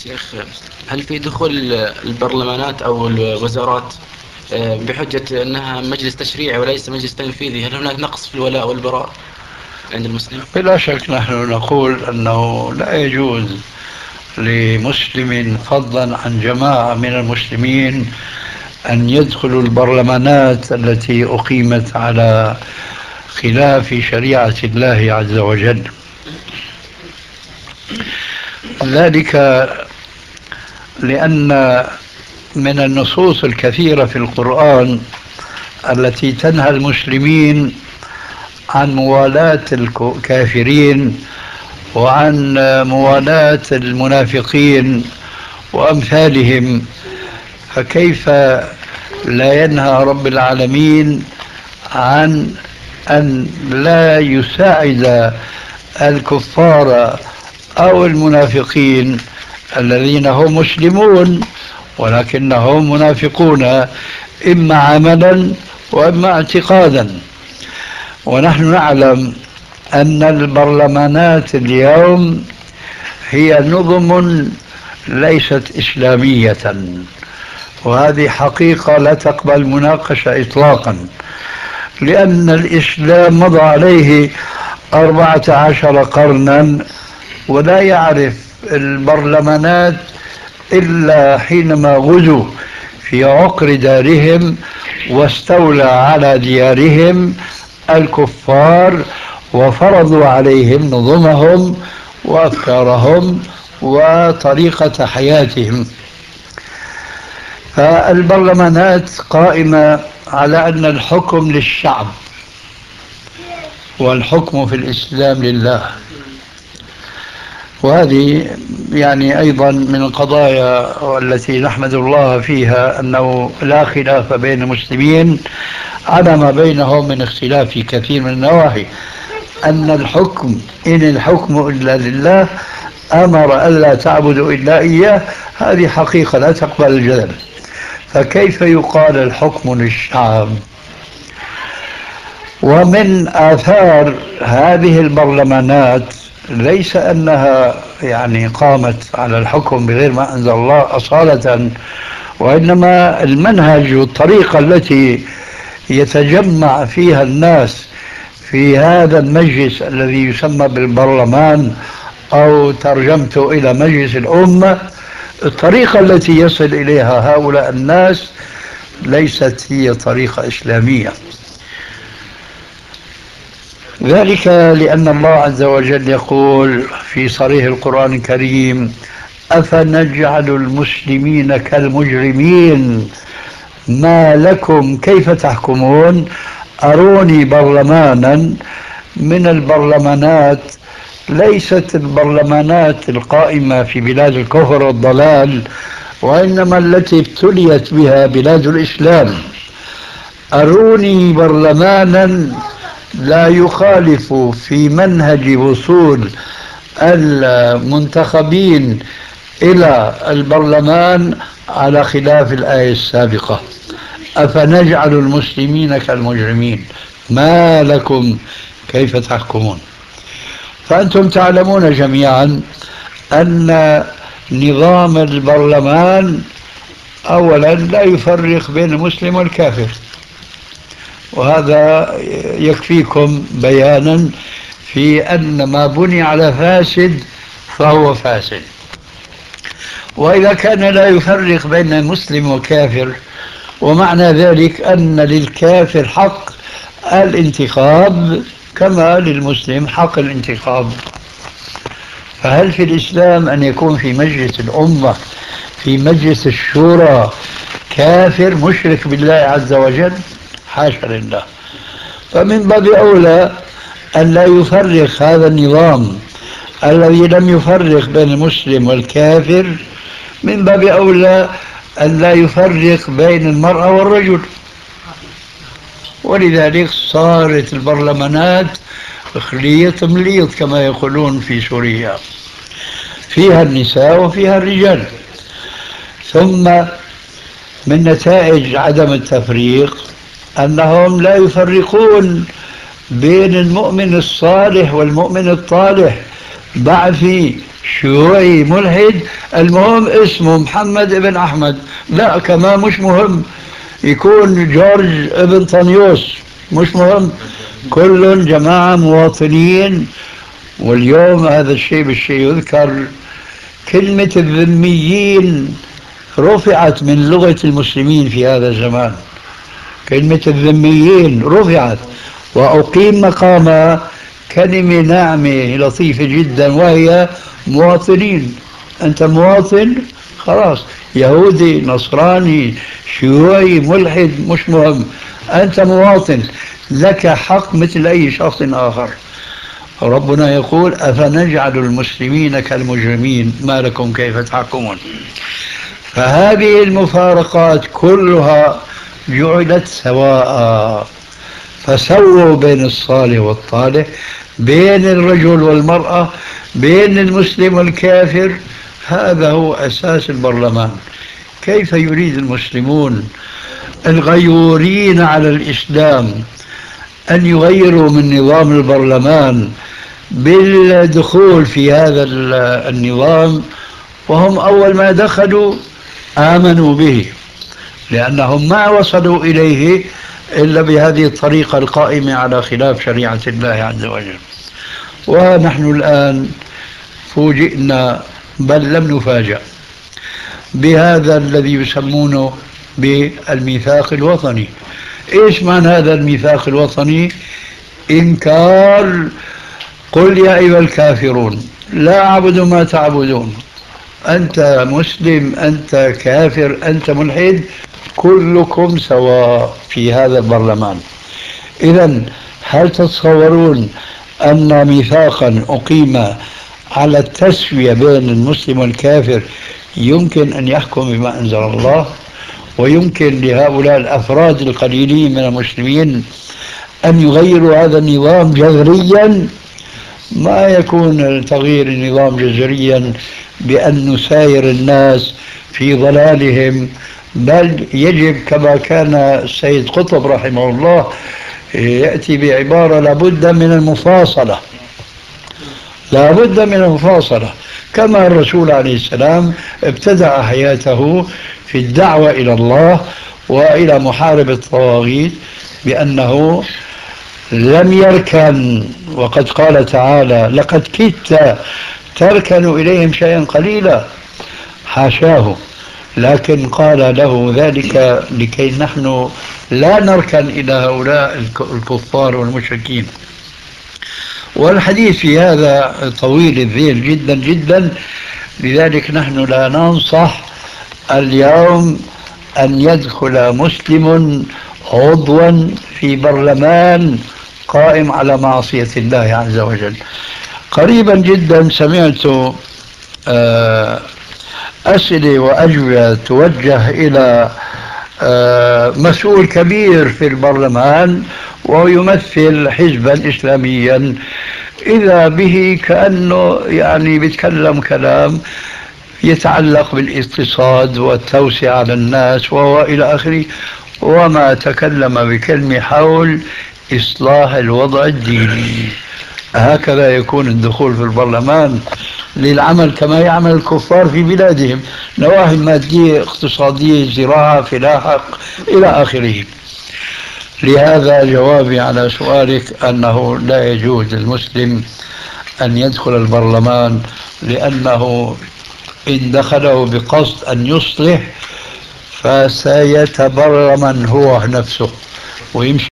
شيخ، هل في دخول البرلمانات أو الوزارات بحجة أنها مجلس تشريعي وليس مجلس تنفيذي، هل هناك نقص في الولاء والبراء عند المسلم؟ بلا شك نحن نقول أنه لا يجوز لمسلم فضلا عن جماعة من المسلمين أن يدخلوا البرلمانات التي أقيمت على خلاف شريعة الله عز وجل. ذلك لأن من النصوص الكثيرة في القرآن التي تنهى المسلمين عن موالاة الكافرين وعن موالاة المنافقين وأمثالهم، فكيف لا ينهى رب العالمين عن أن لا يساعد الكفار أو المنافقين الذين هم مسلمون ولكنهم منافقون إما عملا وإما اعتقادا؟ ونحن نعلم أن البرلمانات اليوم هي نظم ليست إسلامية، وهذه حقيقة لا تقبل مناقشة إطلاقا، لأن الإسلام مضى عليه 14 قرنا ولا يعرف البرلمانات إلا حينما غزوا في عقر دارهم واستولى على ديارهم الكفار وفرضوا عليهم نظمهم وأفكارهم وطريقة حياتهم. فالبرلمانات قائمة على أن الحكم للشعب والحكم في الإسلام لله، وهذه يعني أيضا من القضايا التي نحمد الله فيها أنه لا خلاف بين المسلمين على ما بينهم من اختلاف في كثير من النواحي، أن الحكم إن الحكم إلا لله، أمر ألا تعبدوا إلا إياه، هذه حقيقة لا تقبل الجدل. فكيف يقال الحكم للشعب؟ ومن آثار هذه البرلمانات ليس أنها يعني قامت على الحكم بغير ما أنزل الله أصالة، وإنما المنهج والطريقة التي يتجمع فيها الناس في هذا المجلس الذي يسمى بالبرلمان أو ترجمته إلى مجلس الأمة، الطريقة التي يصل إليها هؤلاء الناس ليست هي طريقة إسلامية. ذلك لأن الله عز وجل يقول في صريح القرآن الكريم: أفنجعل المسلمين كالمجرمين ما لكم كيف تحكمون. أروني برلمانا من البرلمانات، ليست البرلمانات القائمة في بلاد الكفر والضلال، وإنما التي ابتليت بها بلاد الإسلام. أروني برلمانا لا يخالف في منهج وصول المنتخبين إلى البرلمان على خلاف الآية السابقة: أفنجعل المسلمين كالمجرمين ما لكم كيف تحكمون. فأنتم تعلمون جميعا أن نظام البرلمان أولا لا يفرق بين المسلم والكافر، وهذا يكفيكم بيانا في أن ما بني على فاسد فهو فاسد. وإذا كان لا يفرق بين مسلم وكافر، ومعنى ذلك أن للكافر حق الانتخاب كما للمسلم حق الانتخاب. فهل في الإسلام أن يكون في مجلس الأمة، في مجلس الشورى، كافر مشرك بالله عز وجل؟ حاشا لله. فمن باب أولى أن لا يفرق هذا النظام الذي لم يفرق بين المسلم والكافر، من باب أولى أن لا يفرق بين المرأة والرجل. ولذلك صارت البرلمانات خليط مليط كما يقولون في سوريا، فيها النساء وفيها الرجال. ثم من نتائج عدم التفريق أنهم لا يفرقون بين المؤمن الصالح والمؤمن الطالح، بعث شيوعي ملحد، المهم اسمه محمد ابن أحمد، لا كمان مش مهم يكون جورج ابن طنيوس، مش مهم، كل جماعة مواطنين. واليوم هذا الشيء بالشيء يذكر، كلمة الذميين رفعت من لغة المسلمين في هذا الزمان، كلمة الذميين رفعت وأقيم مقامها كلمة ناعمة لطيفة جدا، وهي مواطنين. أنت مواطن خلاص، يهودي نصراني شيوعي ملحد مش مهم، أنت مواطن لك حق مثل أي شخص آخر. ربنا يقول أفنجعل المسلمين كالمجرمين ما لكم كيف تحكمون. فهذه المفارقات كلها جعلت سواء، فسووا بين الصالح والطالح، بين الرجل والمرأة، بين المسلم والكافر. هذا هو أساس البرلمان. كيف يريد المسلمون الغيورين على الإسلام أن يغيروا من نظام البرلمان بالدخول في هذا النظام، وهم أول ما دخلوا آمنوا به، لأنهم ما وصلوا إليه إلا بهذه الطريقة القائمة على خلاف شريعة الله عز وجل. ونحن الآن فوجئنا، بل لم نفاجأ، بهذا الذي يسمونه بالميثاق الوطني. إيش معنى هذا الميثاق الوطني؟ إنكار قل يا أيها الكافرون لا أعبد ما تعبدون، أنت مسلم، أنت كافر، أنت ملحد، كلكم سواء في هذا البرلمان. إذن هل تتصورون أن ميثاقا أقيم على التسوية بين المسلم والكافر يمكن أن يحكم بما أنزل الله، ويمكن لهؤلاء الأفراد القليلين من المسلمين أن يغيروا هذا النظام جذريا؟ ما يكون تغيير النظام جذريا بأن نساير الناس في ضلالهم، بل يجب كما كان السيد قطب رحمه الله يأتي بعبارة لابد من المفاصلة، لابد من المفاصلة، كما الرسول عليه السلام ابتدأ حياته في الدعوة إلى الله وإلى محاربة الطواغيت بأنه لم يركن، وقد قال تعالى لقد كدت تركن إليهم شيئا قليلا، حاشاه، لكن قال له ذلك لكي نحن لا نركن إلى هؤلاء الكفار والمشركين. والحديث في هذا طويل الذيل جدا جدا، لذلك نحن لا ننصح اليوم أن يدخل مسلم عضوا في برلمان قائم على معصية الله عز وجل. قريبا جدا سمعت أسئلة وأجوبة توجه إلى مسؤول كبير في البرلمان ويمثل حزبا إسلاميا، إذا به كأنه يعني بيتكلم كلام يتعلق بالاقتصاد والتوسعة على الناس وإلى آخره، وما تكلم بكلمة حول إصلاح الوضع الديني. هكذا يكون الدخول في البرلمان للعمل كما يعمل الكفار في بلادهم، نواحي مادية اقتصادية زراعة فلاحة إلى آخره. لهذا جوابي على سؤالك أنه لا يجوز للمسلم أن يدخل البرلمان، لأنه إن دخله بقصد أن يصلح فسيتبرمن هو نفسه ويمشي